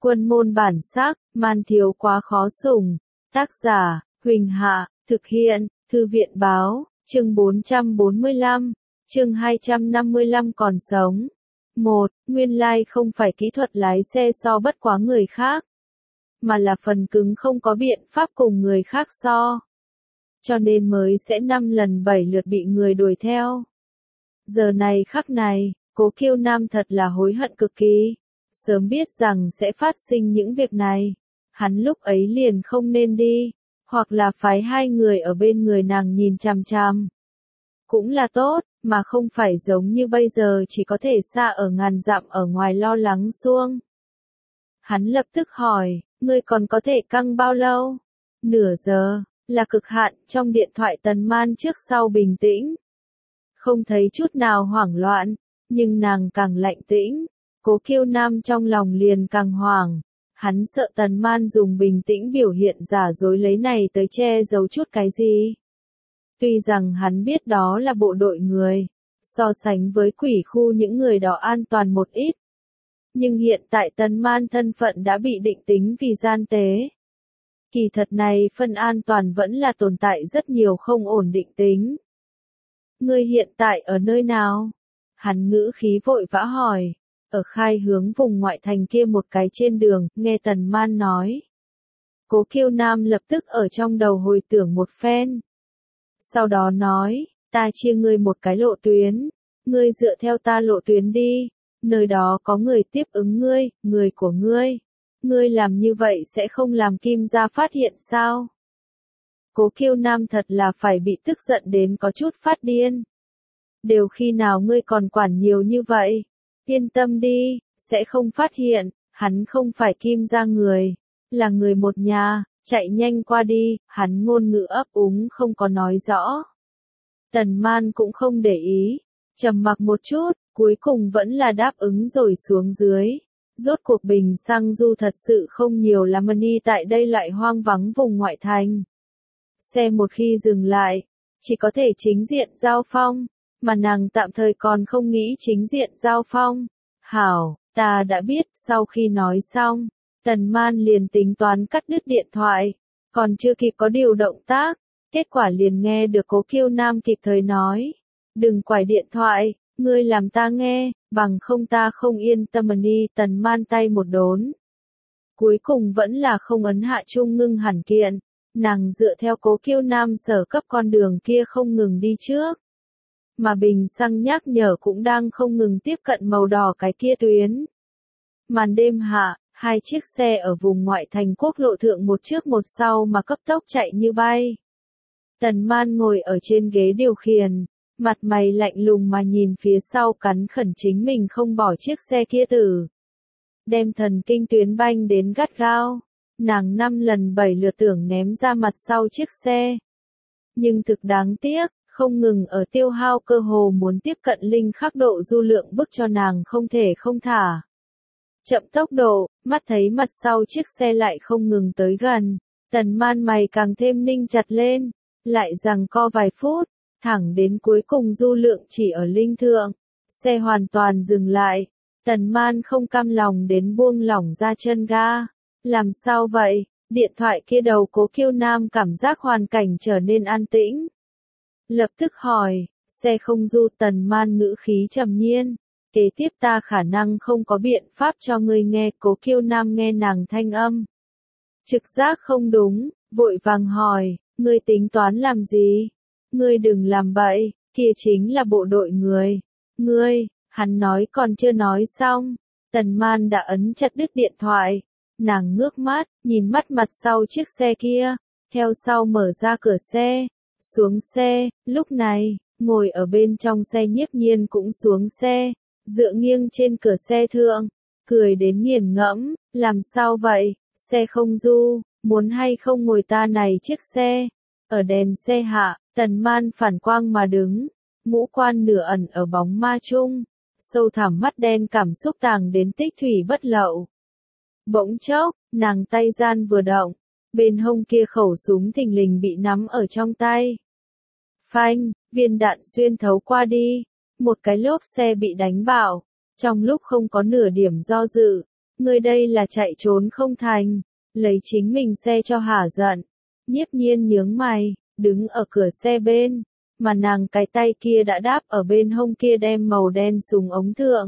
Quân môn bản sắc, man thiếu quá khó sủng. Tác giả, Huỳnh Hạ, thực hiện, Thư viện báo, chương 445, chương 255 còn sống. 1. Nguyên lai không phải kỹ thuật lái xe so bất quá người khác, mà là phần cứng không có biện pháp cùng người khác so. Cho nên mới sẽ 5 lần 7 lượt bị người đuổi theo. Giờ này khắc này, Cố Kiêu Nam thật là hối hận cực kỳ. Sớm biết rằng sẽ phát sinh những việc này, hắn lúc ấy liền không nên đi, hoặc là phái 2 người ở bên người nàng nhìn chằm chằm. Cũng là tốt, mà không phải giống như bây giờ chỉ có thể xa ở ngàn dặm ở ngoài lo lắng suông. Hắn lập tức hỏi, ngươi còn có thể căng bao lâu? Nửa giờ, là cực hạn. Trong điện thoại Tần Man trước sau bình tĩnh. Không thấy chút nào hoảng loạn, nhưng nàng càng lạnh tĩnh. Cố Kiêu Nam trong lòng liền càng hoảng. Hắn sợ Tần Man dùng bình tĩnh biểu hiện giả dối lấy này tới che giấu chút cái gì. Tuy rằng hắn biết đó là bộ đội người, so sánh với quỷ khu những người đó an toàn một ít. Nhưng hiện tại Tần Man thân phận đã bị định tính vì gian tế. Kỳ thật này phân an toàn vẫn là tồn tại rất nhiều không ổn định tính. Ngươi hiện tại ở nơi nào? Hắn ngữ khí vội vã hỏi. Ở khai hướng vùng ngoại thành kia một cái trên đường, nghe Tần Man nói. Cố Kiêu Nam lập tức ở trong đầu hồi tưởng một phen. Sau đó nói, ta chia ngươi một cái lộ tuyến, ngươi dựa theo ta lộ tuyến đi, nơi đó có người tiếp ứng ngươi, người của ngươi. Ngươi làm như vậy sẽ không làm Kim gia phát hiện sao? Cố Kiêu Nam thật là phải bị tức giận đến có chút phát điên. Đều khi nào ngươi còn quản nhiều như vậy? Yên tâm đi, sẽ không phát hiện, hắn không phải Kim gia người, là người một nhà, chạy nhanh qua đi, hắn ngôn ngữ ấp úng không có nói rõ. Tần Man cũng không để ý, trầm mặc một chút, cuối cùng vẫn là đáp ứng rồi xuống dưới. Rốt cuộc bình xăng du thật sự không nhiều lắm đi tại đây lại hoang vắng vùng ngoại thành. Xe một khi dừng lại, chỉ có thể chính diện giao phong, mà nàng tạm thời còn không nghĩ chính diện giao phong. Hảo, ta đã biết. Sau khi nói xong, Tần Man liền tính toán cắt đứt điện thoại, còn chưa kịp có điều động tác, kết quả liền nghe được Cố Kiêu Nam kịp thời nói, đừng quải điện thoại, ngươi làm ta nghe, bằng không ta không yên tâm đi. Tần Man tay một đốn, cuối cùng vẫn là không ấn hạ trung ngưng hẳn kiện, nàng dựa theo Cố Kiêu Nam sở cấp con đường kia không ngừng đi trước. Mà bình xăng nhắc nhở cũng đang không ngừng tiếp cận màu đỏ cái kia tuyến. Màn đêm hạ, 2 chiếc xe ở vùng ngoại thành quốc lộ thượng một trước một sau mà cấp tốc chạy như bay. Tần Man ngồi ở trên ghế điều khiển, mặt mày lạnh lùng mà nhìn phía sau cắn khẩn chính mình không bỏ chiếc xe kia tử. Đem thần kinh tuyến banh đến gắt gao, nàng 5 lần 7 lượt tưởng ném ra mặt sau chiếc xe. Nhưng thực đáng tiếc, không ngừng ở tiêu hao cơ hồ muốn tiếp cận linh khắc độ du lượng bức cho nàng không thể không thả. Chậm tốc độ, mắt thấy mặt sau chiếc xe lại không ngừng tới gần, Tần Man mày càng thêm ninh chặt lên, lại giằng co vài phút, thẳng đến cuối cùng du lượng chỉ ở linh thượng, xe hoàn toàn dừng lại. Tần Man không cam lòng đến buông lỏng ra chân ga. Làm sao vậy? Điện thoại kia đầu Cố Kiêu Nam cảm giác hoàn cảnh trở nên an tĩnh. Lập tức hỏi, xe không du. Tần Man ngữ khí trầm nhiên, kế tiếp ta khả năng không có biện pháp cho ngươi nghe. Cố Kiêu Nam nghe nàng thanh âm, trực giác không đúng, vội vàng hỏi, ngươi tính toán làm gì? Ngươi đừng làm bậy, kia chính là bộ đội người. Ngươi, hắn nói còn chưa nói xong, Tần Man đã ấn chặt đứt điện thoại. Nàng ngước mắt, nhìn mắt mặt sau chiếc xe kia, theo sau mở ra cửa xe, xuống xe. Lúc này, ngồi ở bên trong xe Nhiếp Nhiên cũng xuống xe, dựa nghiêng trên cửa xe thượng, cười đến nghiền ngẫm, làm sao vậy, xe không du, muốn hay không ngồi ta này chiếc xe. Ở đèn xe hạ, Tần Man phản quang mà đứng, ngũ quan nửa ẩn ở bóng ma chung, sâu thẳm mắt đen cảm xúc tàng đến tích thủy bất lậu. Bỗng chốc, nàng tay gian vừa động, bên hông kia khẩu súng thình lình bị nắm ở trong tay. Phanh, viên đạn xuyên thấu qua đi, một cái lốp xe bị đánh bạo. Trong lúc không có nửa điểm do dự, Ngươi đây là chạy trốn không thành, lấy chính mình xe cho hả giận. Nhiếp Nhiên nhướng mày, đứng ở cửa xe bên, mà nàng cái tay kia đã đáp ở bên hông kia đem màu đen súng ống thượng.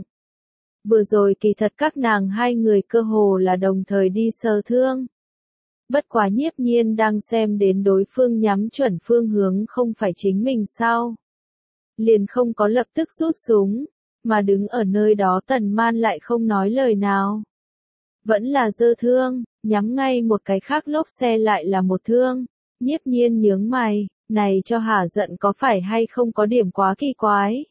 Vừa rồi kỳ thật các nàng hai người cơ hồ là đồng thời đi sơ thương. Bất quá Nhiếp Nhiên đang xem đến đối phương nhắm chuẩn phương hướng không phải chính mình sao. Liền không có lập tức rút súng, mà đứng ở nơi đó Tần Man lại không nói lời nào. Vẫn là giơ thương, nhắm ngay một cái khác lốp xe lại là một thương. Nhiếp Nhiên nhướng mày, này cho hả giận có phải hay không có điểm quá kỳ quái.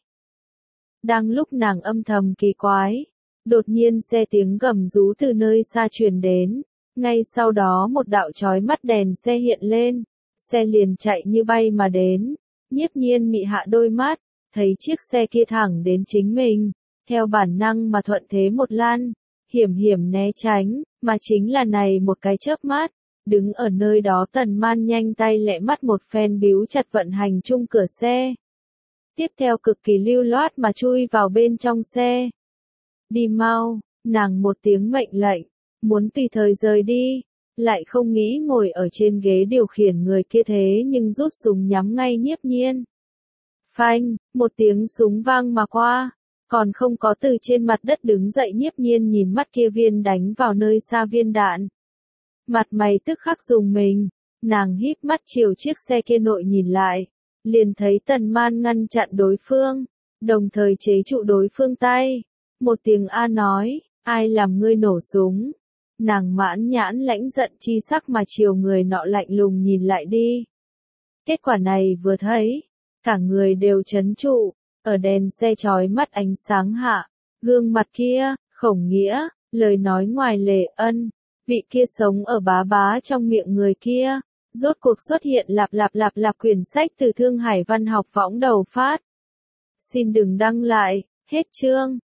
Đang lúc nàng âm thầm kỳ quái, đột nhiên xe tiếng gầm rú từ nơi xa truyền đến, ngay sau đó một đạo chói mắt đèn xe hiện lên, xe liền chạy như bay mà đến. Nhiếp Nhiên mị hạ đôi mắt, thấy chiếc xe kia thẳng đến chính mình, theo bản năng mà thuận thế một lan, hiểm hiểm né tránh, mà chính là này một cái chớp mắt, đứng ở nơi đó Tần Man nhanh tay lẹ mắt một phen bíu chặt vận hành chung cửa xe. Tiếp theo cực kỳ lưu loát mà chui vào bên trong xe. Đi mau, nàng một tiếng mệnh lệnh, muốn tùy thời rời đi, lại không nghĩ ngồi ở trên ghế điều khiển người kia thế nhưng rút súng nhắm ngay Nhiếp Nhiên. Phanh, một tiếng súng vang mà qua, còn không có từ trên mặt đất đứng dậy Nhiếp Nhiên nhìn mắt kia viên đánh vào nơi xa viên đạn. Mặt mày tức khắc dùng mình, nàng híp mắt chiều chiếc xe kia nội nhìn lại, liền thấy Tần Man ngăn chặn đối phương, đồng thời chế trụ đối phương tay. Một tiếng A nói, ai làm ngươi nổ súng? Nàng mãn nhãn lãnh giận chi sắc mà chiều người nọ lạnh lùng nhìn lại đi. Kết quả này vừa thấy, cả người đều chấn trụ, ở đèn xe chói mắt ánh sáng hạ, gương mặt kia, Khổng Nghĩa, lời nói ngoài lề ân, vị kia sống ở bá bá trong miệng người kia, rốt cuộc xuất hiện lạp quyển sách từ Thương Hải Văn học võng đầu phát. Xin đừng đăng lại, hết chương.